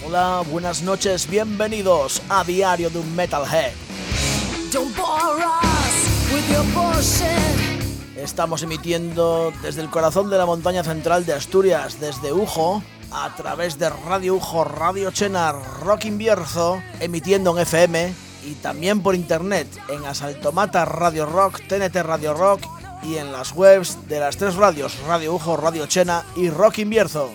Hola, buenas noches, bienvenidos a Diario de un Metalhead. Estamos emitiendo desde el corazón de la montaña central de Asturias, desde Ujo, a través de Radio Ujo, Radio Chena, Rock Invierzo, emitiendo en FM y también por internet en Asaltomata Radio Rock, TNT Radio Rock y en las webs de las tres radios, Radio Ujo, Radio Chena y Rock Invierzo.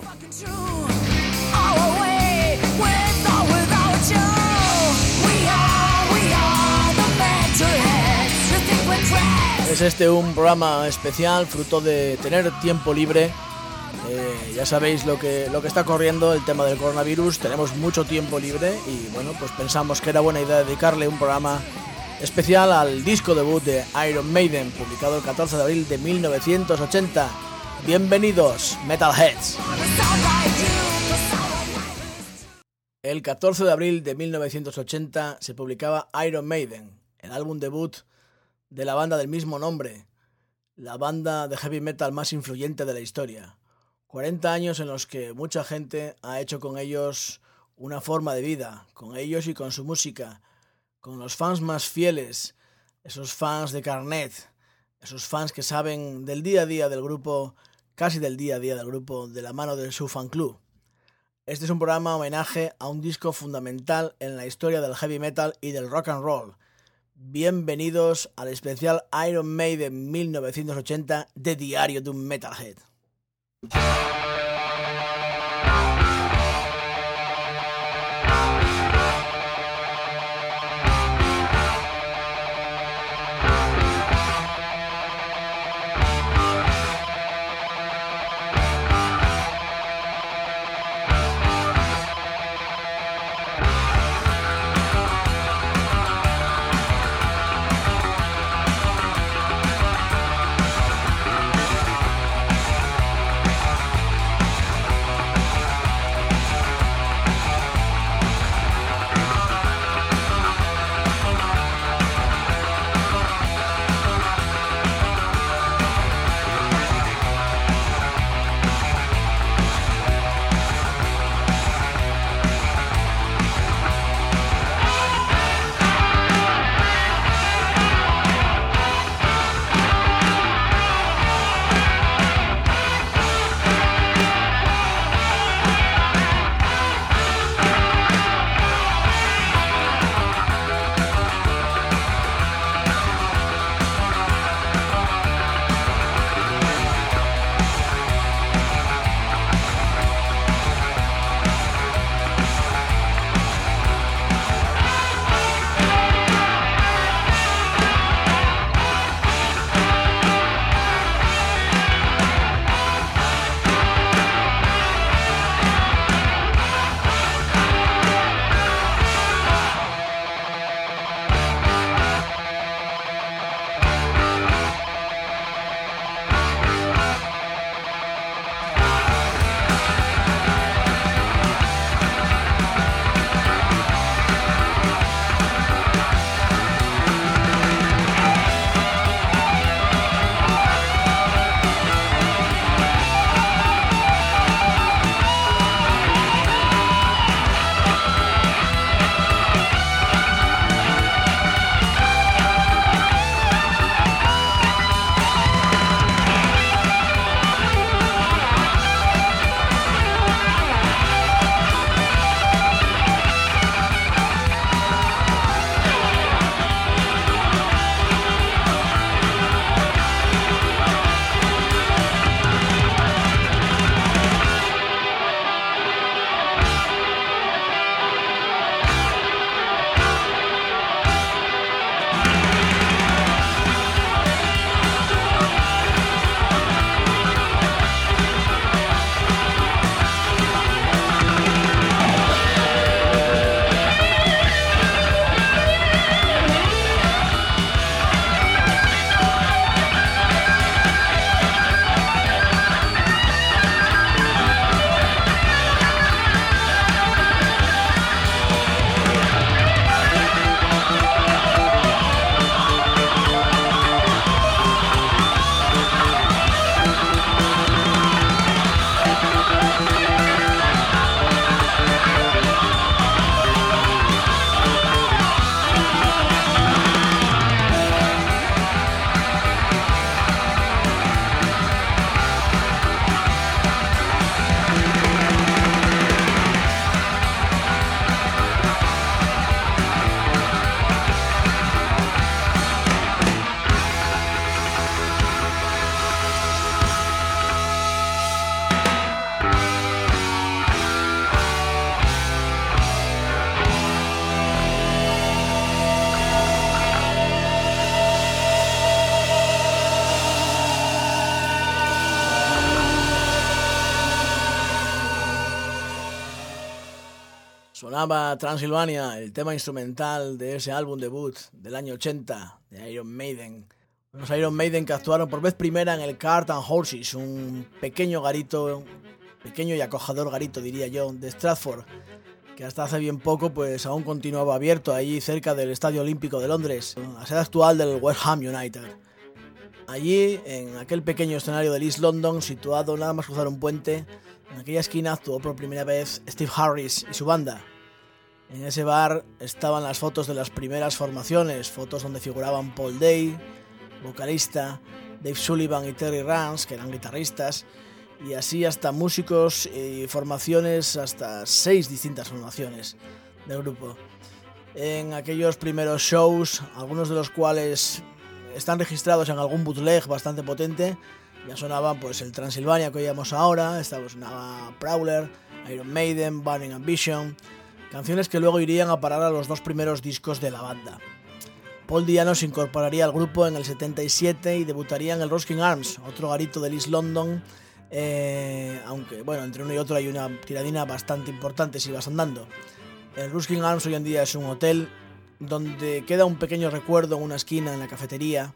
Es este un programa especial, fruto de tener tiempo libre. Ya sabéis lo que está corriendo, el tema del coronavirus. Tenemos mucho tiempo libre y bueno, pues pensamos que era buena idea dedicarle un programa especial al disco debut de Iron Maiden, publicado el 14 de abril de 1980. Bienvenidos, Metalheads. El 14 de abril de 1980 se publicaba Iron Maiden, el álbum debut de la banda del mismo nombre, la banda de heavy metal más influyente de la historia. 40 años en los que mucha gente ha hecho con ellos una forma de vida, con ellos y con su música, con los fans más fieles, esos fans de carnet, esos fans que saben del día a día del grupo, casi del día a día del grupo, de la mano de su fan club. Este es un programa homenaje a un disco fundamental en la historia del heavy metal y del rock and roll. Bienvenidos al especial Iron Maiden 1980 de Diario de un Metalhead. Sonaba Transylvania, el tema instrumental de ese álbum debut del año 80 de Iron Maiden. Los Iron Maiden que actuaron por vez primera en el Cart and Horses, un pequeño y acogedor garito, diría yo, de Stratford, que hasta hace bien poco pues aún continuaba abierto allí cerca del Estadio Olímpico de Londres, la sede actual del West Ham United. Allí, en aquel pequeño escenario del East London, situado nada más cruzar un puente, en aquella esquina actuó por primera vez Steve Harris y su banda. En ese bar estaban las fotos de las primeras formaciones, fotos donde figuraban Paul Day, vocalista, Dave Sullivan y Terry Rance, que eran guitarristas, y así hasta músicos y formaciones, hasta 6 distintas formaciones del grupo. En aquellos primeros shows, algunos de los cuales están registrados en algún bootleg bastante potente, ya sonaban pues el Transylvania que oíamos ahora, sonaba Prowler, Iron Maiden, Burning Ambition, canciones que luego irían a parar a los 2 primeros discos de la banda. Paul Di'Anno se incorporaría al grupo en el 77 y debutaría en el Ruskin Arms, otro garito del East London, aunque bueno, entre uno y otro hay una tiradina bastante importante si vas andando. El Ruskin Arms hoy en día es un hotel donde queda un pequeño recuerdo en una esquina en la cafetería,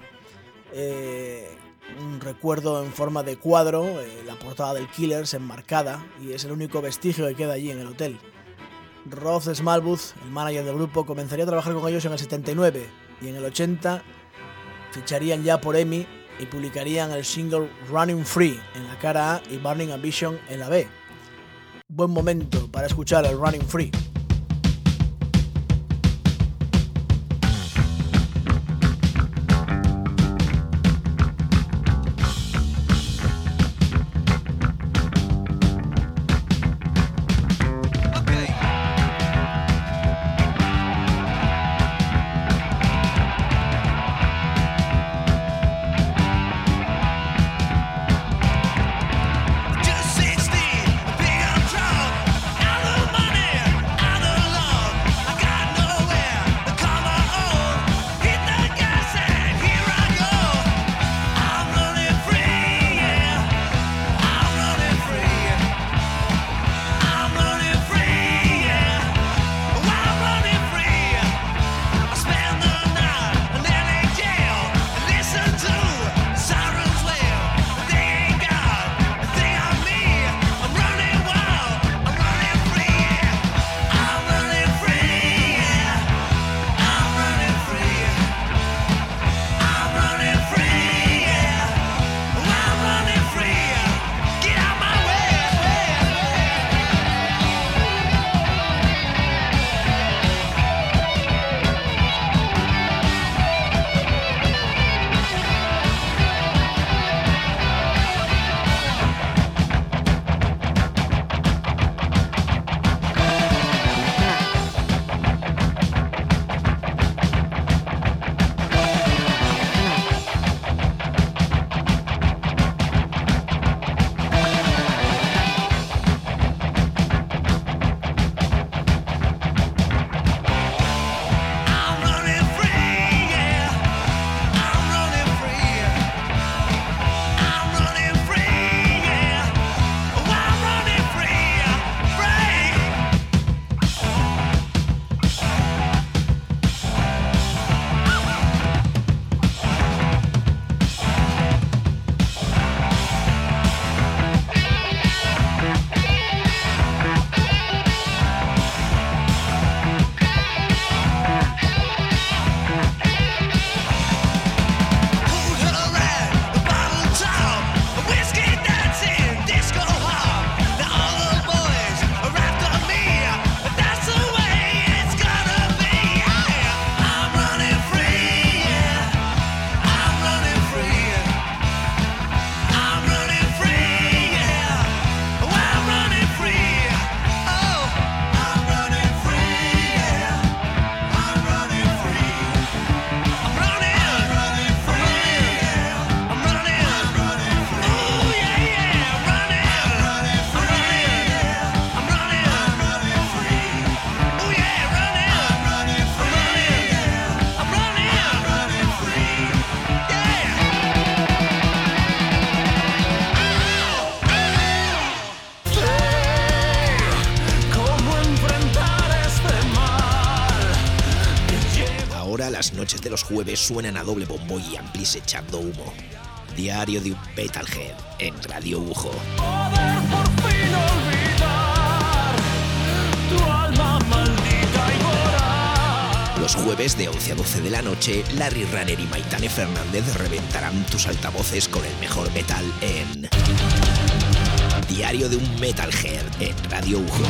un recuerdo en forma de cuadro, la portada del Killers enmarcada, y es el único vestigio que queda allí en el hotel. Roth Smallwood, el manager del grupo, comenzaría a trabajar con ellos en el 79 y en el 80 ficharían ya por EMI y publicarían el single Running Free en la cara A y Burning Ambition en la B. Buen momento para escuchar el Running Free. Just 60, big and drunk, out of money. las noches de los jueves suenan a doble bombo y amplis echando humo. Diario de un Metalhead en Radio UJO. Poder por fin olvidar tu alma maldita y voraz. Los jueves de 11 a 12 de la noche, Larry Runner y Maitane Fernández reventarán tus altavoces con el mejor metal en Diario de un Metalhead en Radio UJO.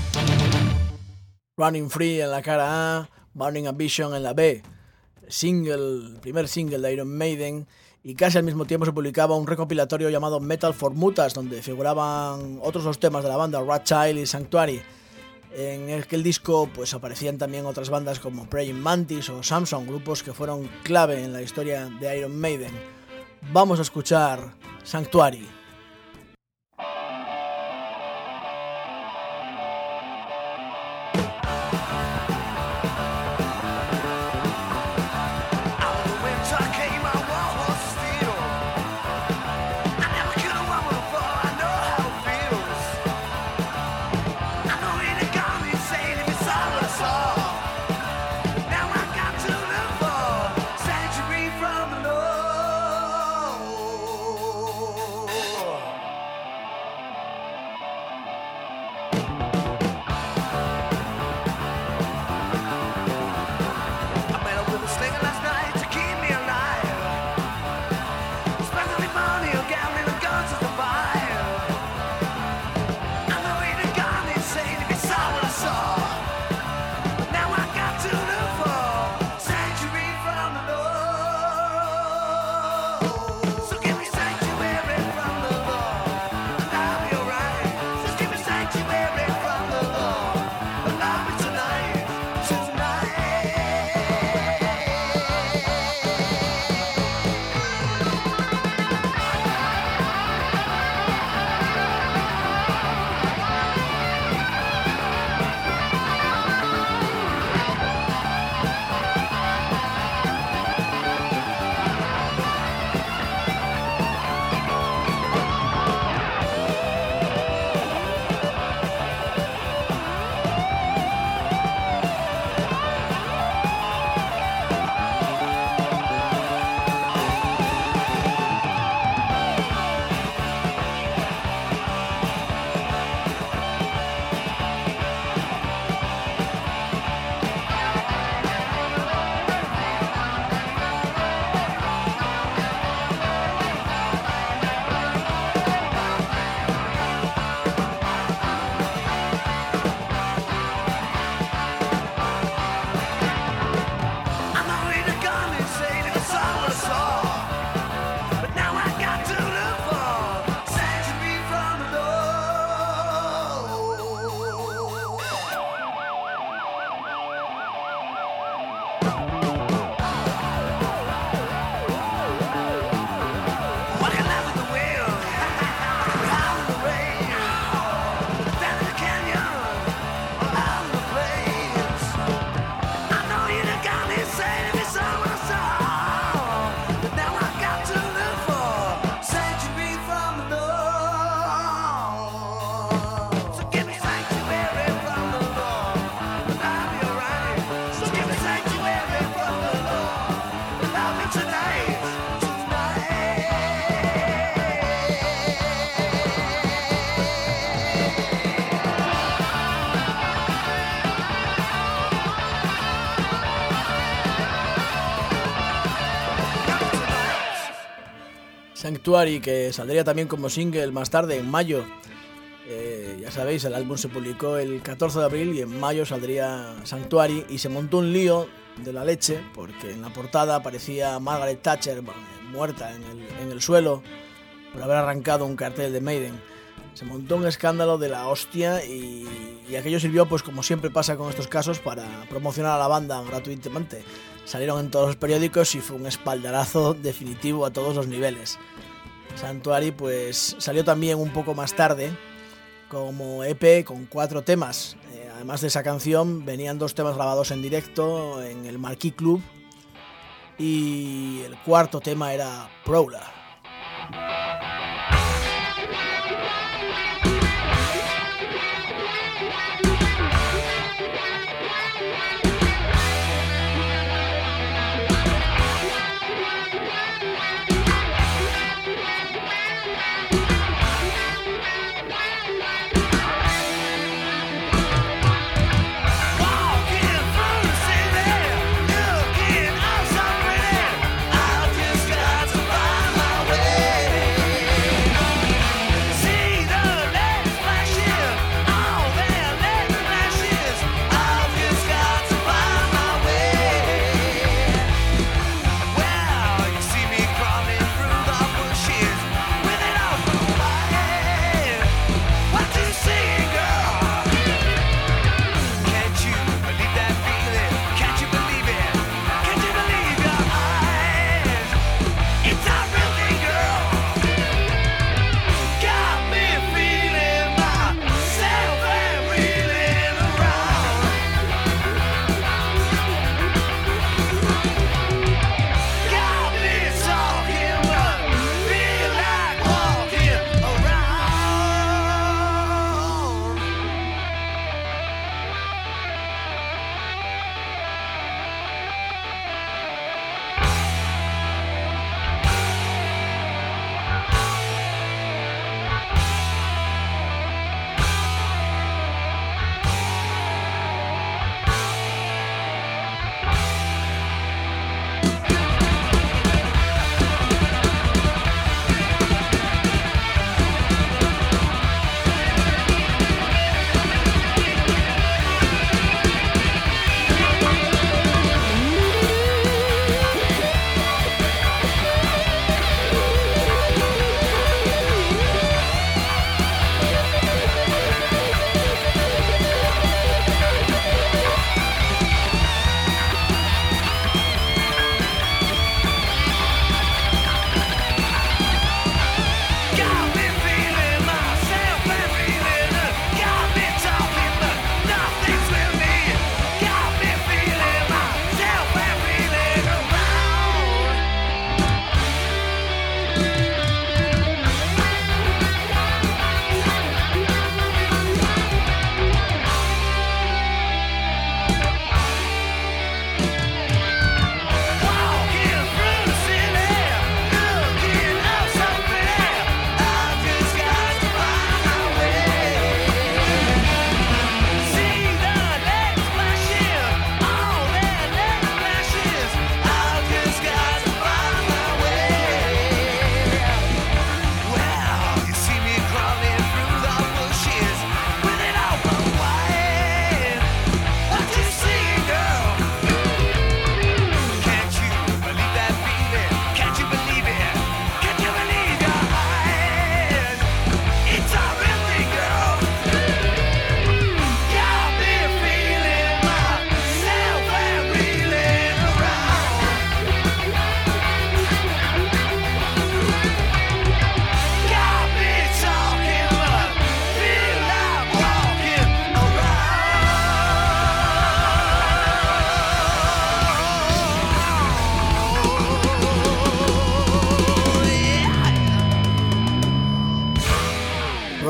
Running Free en la cara A, Burning Ambition en la B, primer single de Iron Maiden, y casi al mismo tiempo se publicaba un recopilatorio llamado Metal for Mutas, donde figuraban otros dos temas de la banda, Wrathchild y Sanctuary. En aquel disco pues aparecían también otras bandas como Praying Mantis o Samson, grupos que fueron clave en la historia de Iron Maiden. Vamos a escuchar Sanctuary. Sanctuary, que saldría también como single más tarde, en mayo. Ya sabéis, el álbum se publicó el 14 de abril y en mayo saldría Sanctuary, y se montó un lío de la leche porque en la portada aparecía Margaret Thatcher muerta en el suelo por haber arrancado un cartel de Maiden. Se montó un escándalo de la hostia y aquello sirvió, pues como siempre pasa con estos casos, para promocionar a la banda gratuitamente. Salieron en todos los periódicos y fue un espaldarazo definitivo a todos los niveles. Sanctuary pues salió también un poco más tarde como EP con 4 temas. Además de esa canción venían 2 temas grabados en directo en el Marquee Club y el cuarto tema era Prowler.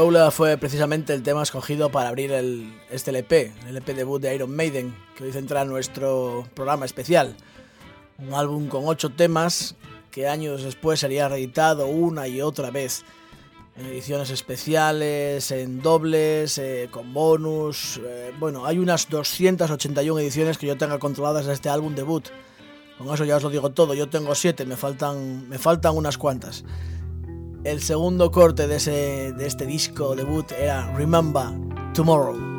Lola fue precisamente el tema escogido para abrir el LP debut de Iron Maiden, que hoy centra nuestro programa especial. Un álbum con 8 temas que años después sería reeditado una y otra vez, en ediciones especiales, en dobles, con bonus. Bueno, hay unas 281 ediciones que yo tenga controladas de este álbum debut. Con eso ya os lo digo todo. Yo tengo 7, me faltan unas cuantas. El segundo corte de este disco debut era Remember Tomorrow.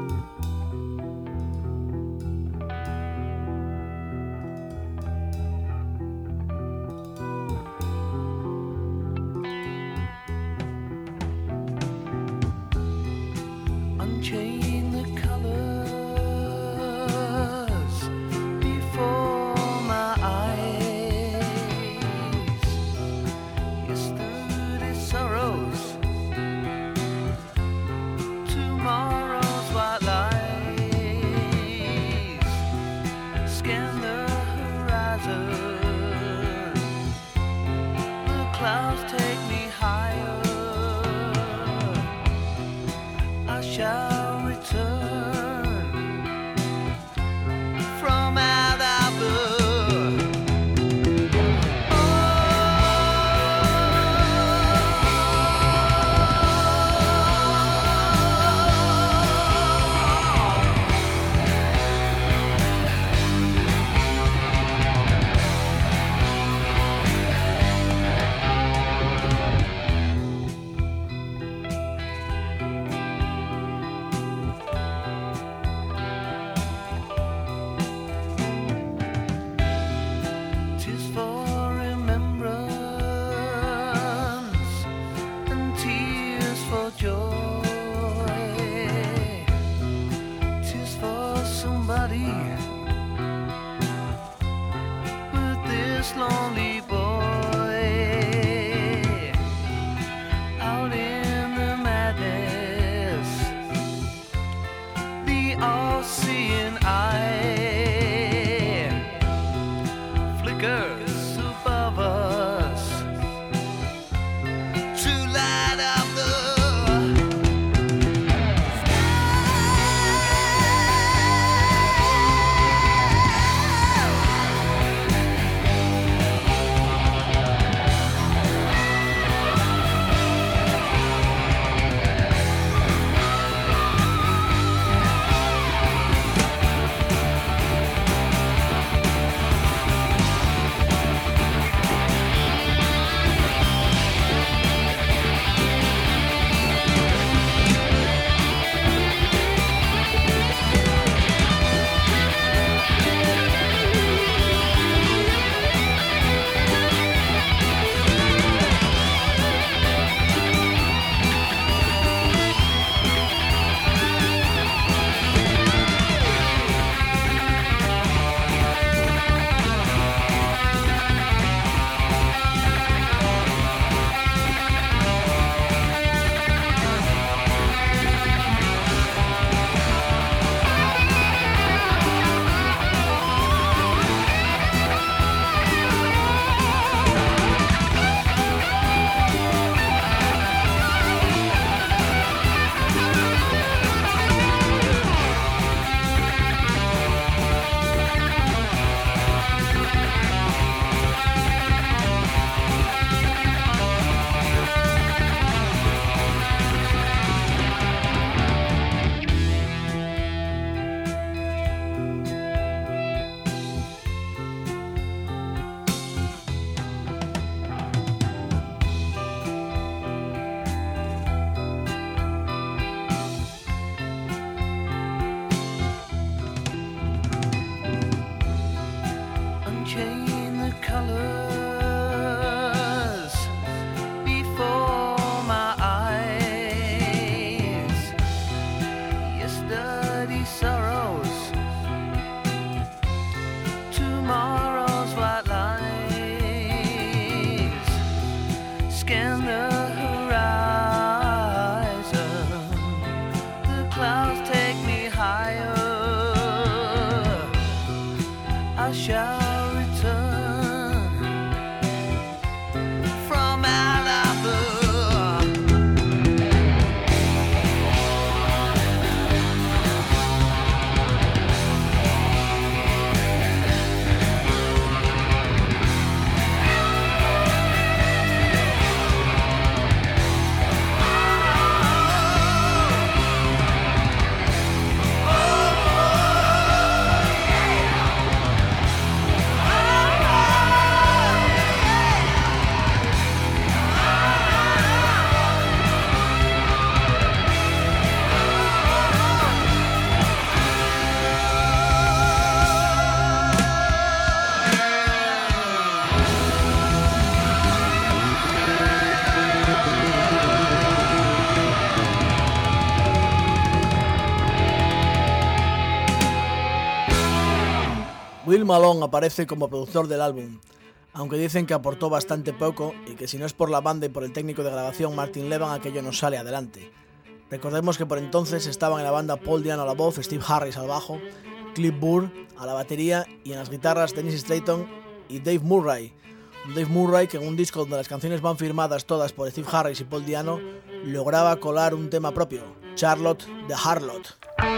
Will Malone aparece como productor del álbum, aunque dicen que aportó bastante poco y que si no es por la banda y por el técnico de grabación Martin Levan, aquello no sale adelante. Recordemos que por entonces estaban en la banda Paul Diano a la voz, Steve Harris al bajo, Cliff Burr a la batería y en las guitarras Dennis Stratton y Dave Murray. Dave Murray, que en un disco donde las canciones van firmadas todas por Steve Harris y Paul Diano, lograba colar un tema propio, Charlotte the Harlot.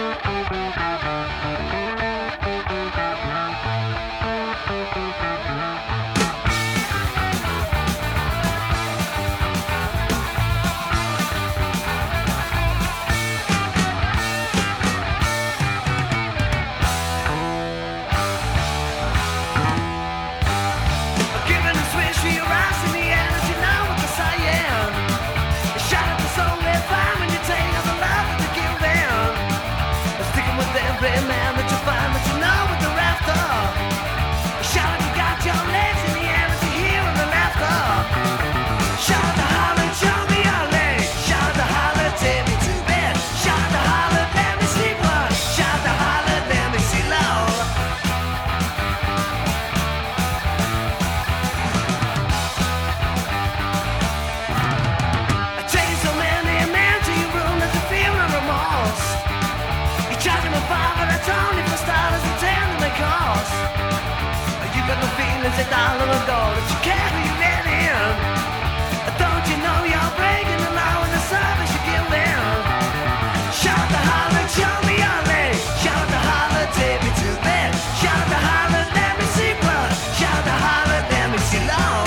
$1 ago that you can't be let in. Don't you know you're breaking the law and the service you give in? Shout the holler, show me your leg. Shout the holler, take me to bed. Shout the holler, let me see blood. Shout the holler, let me see law.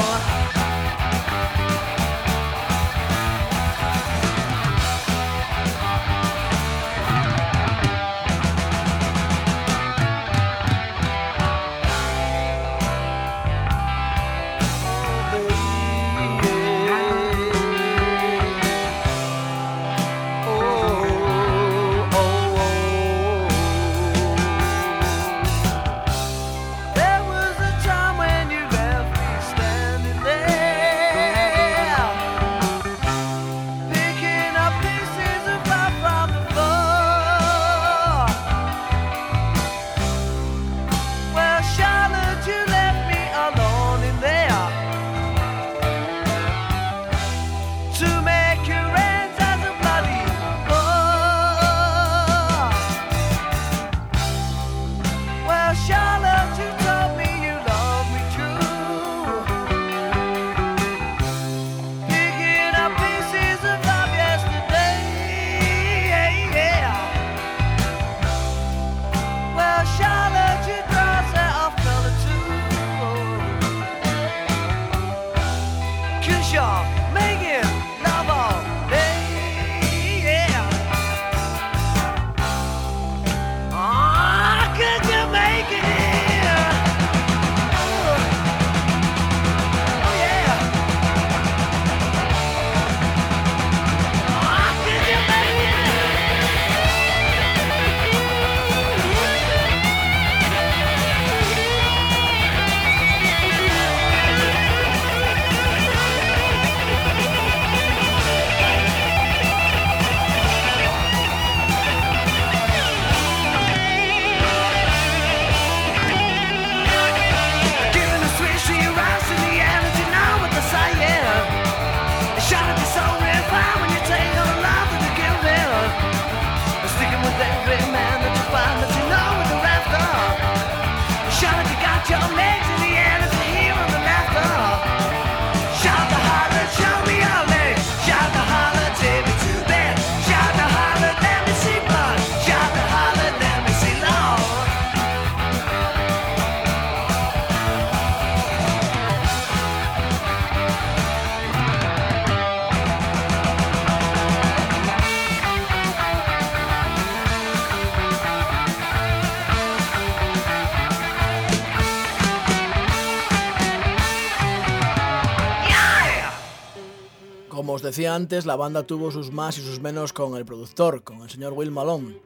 Como os decía antes, la banda tuvo sus más y sus menos con el productor, con el señor Will Malone.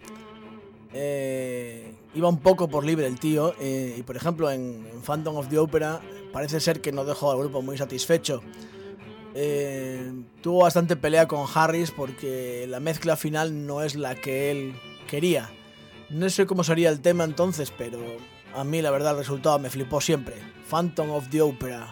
Iba un poco por libre el tío, y por ejemplo en Phantom of the Opera parece ser que no dejó al grupo muy satisfecho. Tuvo bastante pelea con Harris porque la mezcla final no es la que él quería. No sé cómo sería el tema entonces, pero A mí la verdad el resultado me flipó siempre. Phantom of the Opera.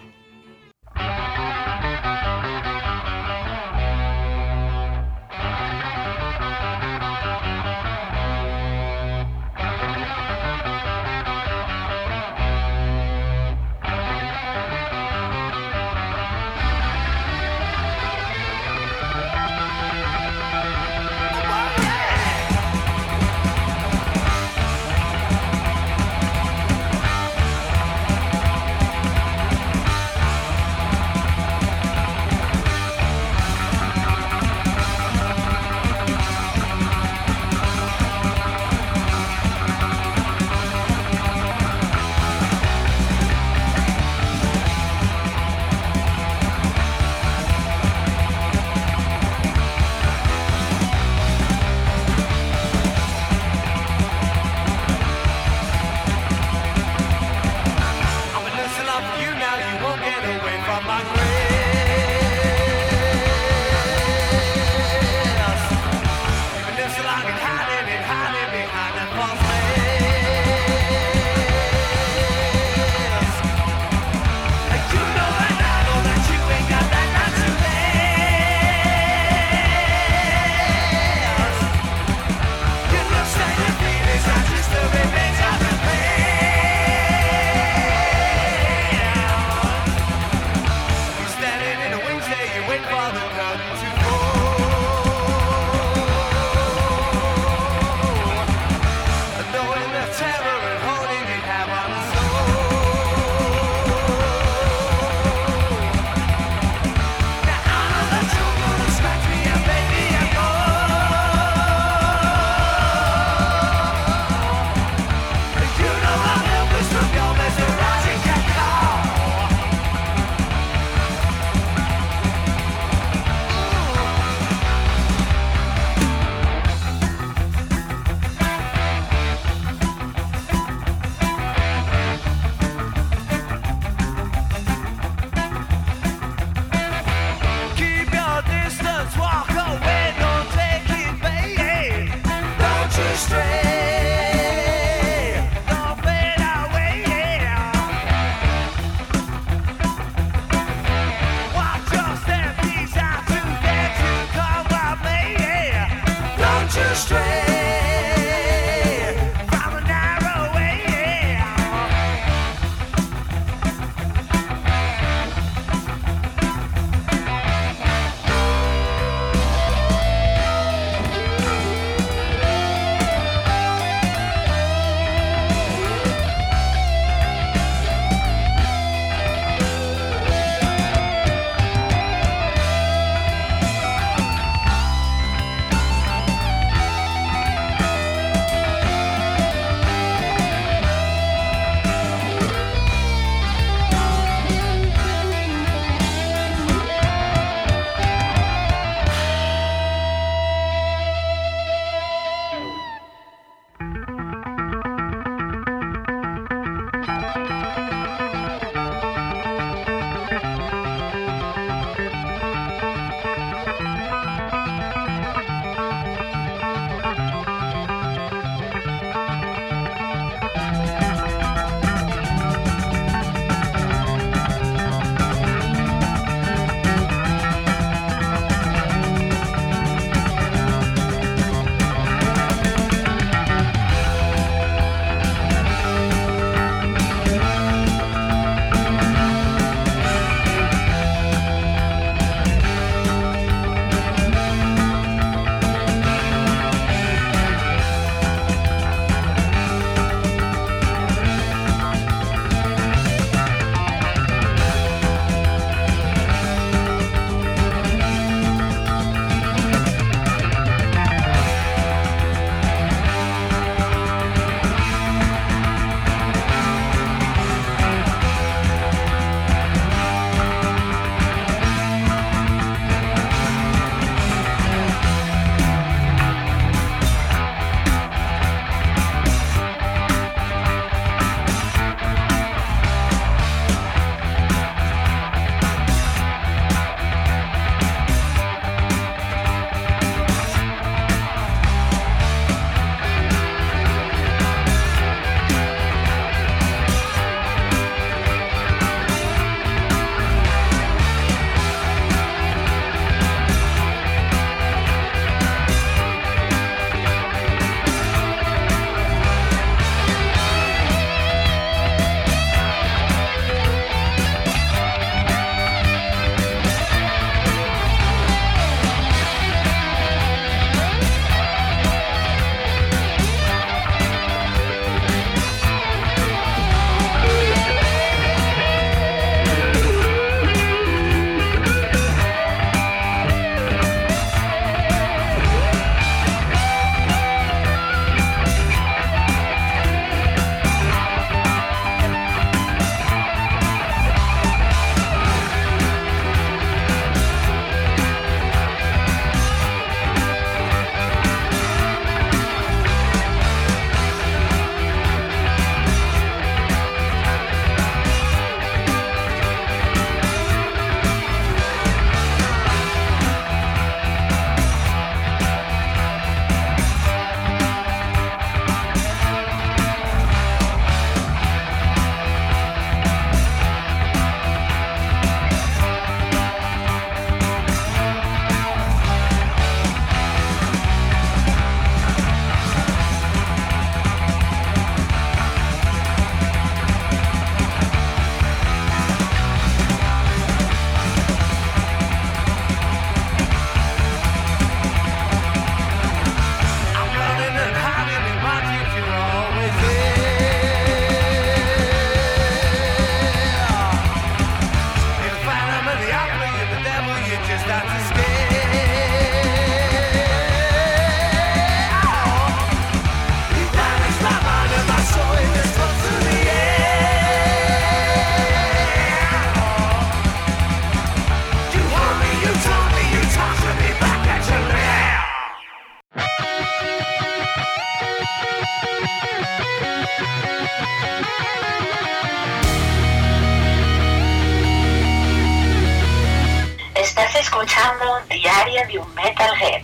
Estás escuchando Diario de un Metalhead.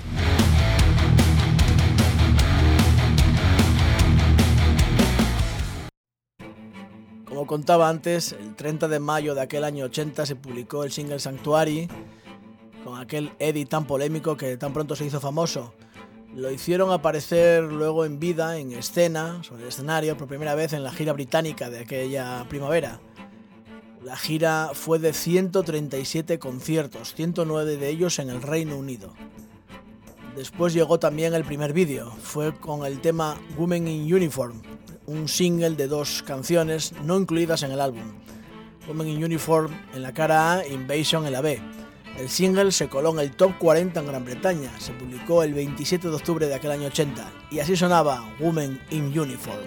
Como contaba antes, el 30 de mayo de aquel año 80 se publicó el single Sanctuary, con aquel Eddie tan polémico que tan pronto se hizo famoso. Lo hicieron aparecer luego en vida, en escena, sobre el escenario, por primera vez en la gira británica de aquella primavera. La gira fue de 137 conciertos, 109 de ellos en el Reino Unido. Después llegó también el primer vídeo, fue con el tema Women in Uniform, un single de 2 canciones no incluidas en el álbum. Women in Uniform en la cara A, Invasion en la B. El single se coló en el Top 40 en Gran Bretaña, se publicó el 27 de octubre de aquel año 80, y así sonaba Women in Uniform.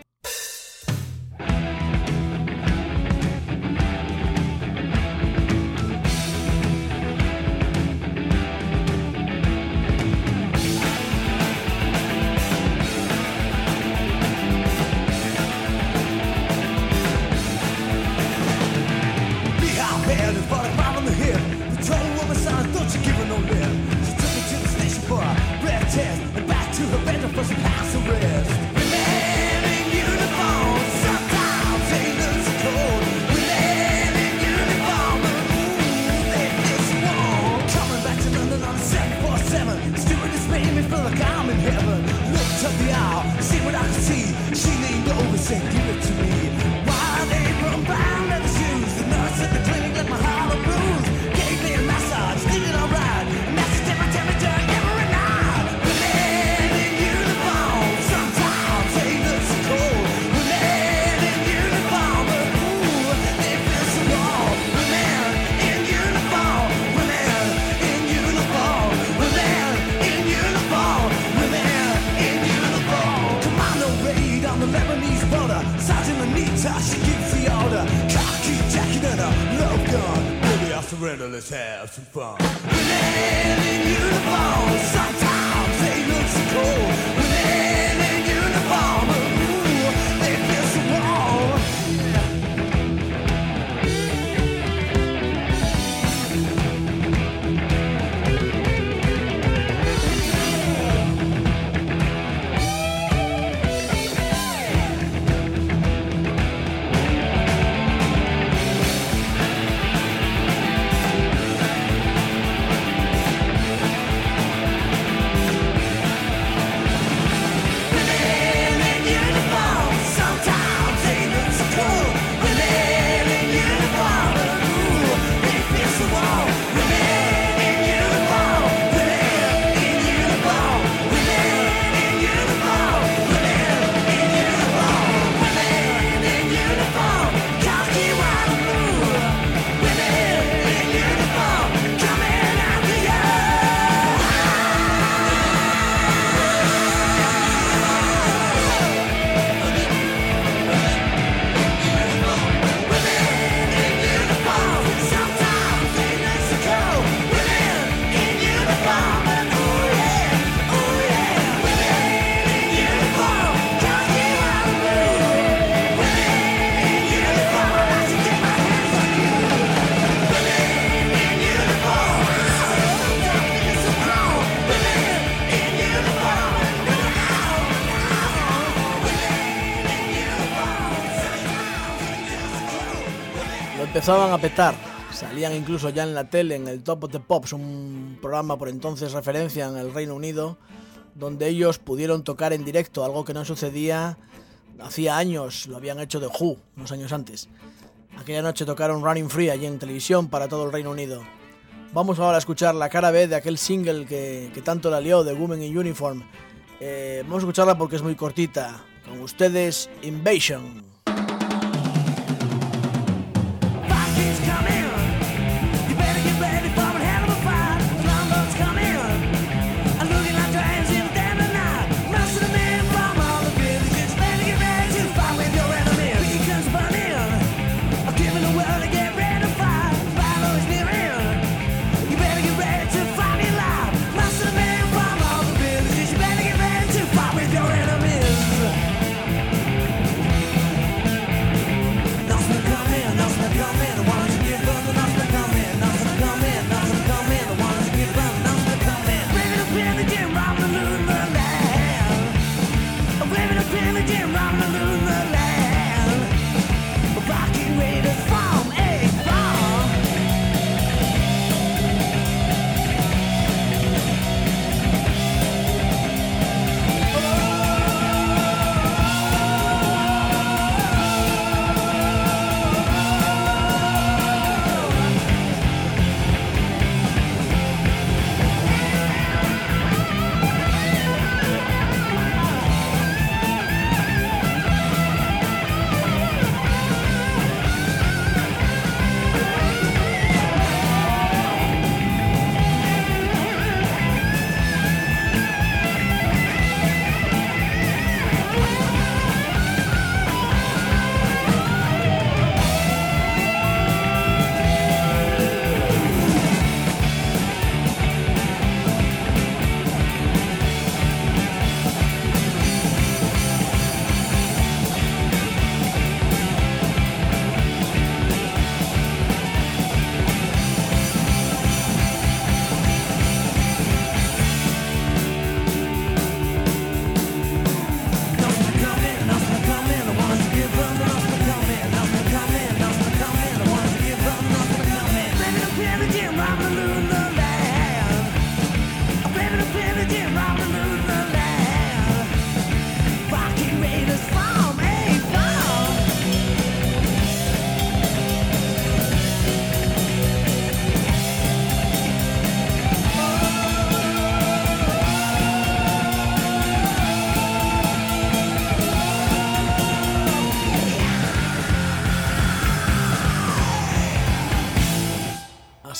Let's have some fun. Women in uniform, sometimes they look so cold. Women in uniform, ooh, they feel so warm. Empezaban a petar, salían incluso ya en la tele, en el Top of the Pops, un programa por entonces referencia en el Reino Unido, donde ellos pudieron tocar en directo, algo que no sucedía hacía años, lo habían hecho The Who, unos años antes. Aquella noche tocaron Running Free allí en televisión para todo el Reino Unido. Vamos ahora a escuchar la cara B de aquel single que tanto la lió, de Women in Uniform. Vamos a escucharla porque es muy cortita. Con ustedes, Invasion.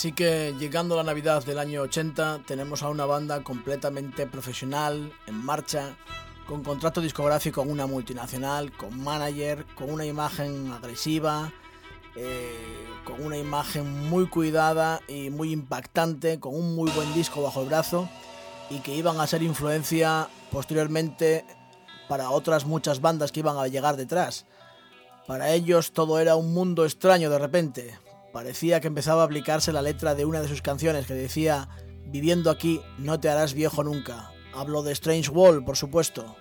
Así que llegando a la Navidad del año 80 tenemos a una banda completamente profesional, en marcha, con contrato discográfico con una multinacional, con manager, con una imagen agresiva, con una imagen muy cuidada y muy impactante, con un muy buen disco bajo el brazo y que iban a ser influencia posteriormente para otras muchas bandas que iban a llegar detrás. Para ellos todo era un mundo extraño de repente. Parecía que empezaba a aplicarse la letra de una de sus canciones que decía: viviendo aquí no te harás viejo nunca. Hablo de Strange World, por supuesto.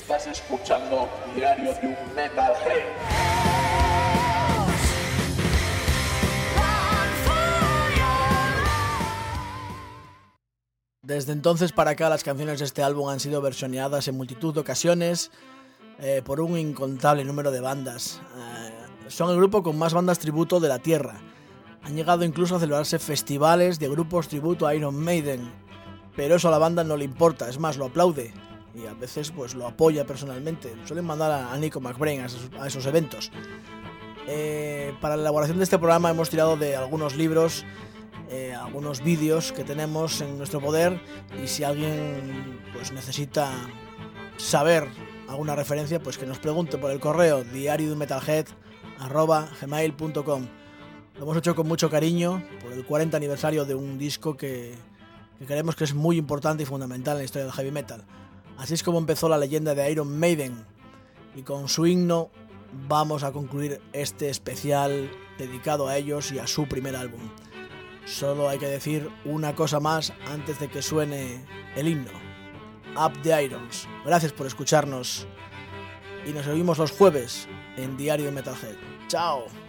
Estás escuchando Diario de un Metalhead. Desde entonces para acá las canciones de este álbum han sido versioneadas en multitud de ocasiones por un incontable número de bandas. Son el grupo con más bandas tributo de la Tierra. Han llegado incluso a celebrarse festivales de grupos tributo a Iron Maiden, pero eso a la banda no le importa, es más, lo aplaude y a veces pues lo apoya personalmente. Suelen mandar a Nico McBrain a esos eventos. Para la elaboración de este programa hemos tirado de algunos libros, algunos vídeos que tenemos en nuestro poder, y si alguien pues necesita saber alguna referencia, pues que nos pregunte por el correo diariodunmetalhead@gmail.com. Lo hemos hecho con mucho cariño por el 40 aniversario de un disco que creemos que es muy importante y fundamental en la historia del heavy metal. Así es como empezó la leyenda de Iron Maiden, y con su himno vamos a concluir este especial dedicado a ellos y a su primer álbum. Solo hay que decir una cosa más antes de que suene el himno. Up the Irons. Gracias por escucharnos y nos oímos los jueves en Diario de Metalhead. ¡Chao!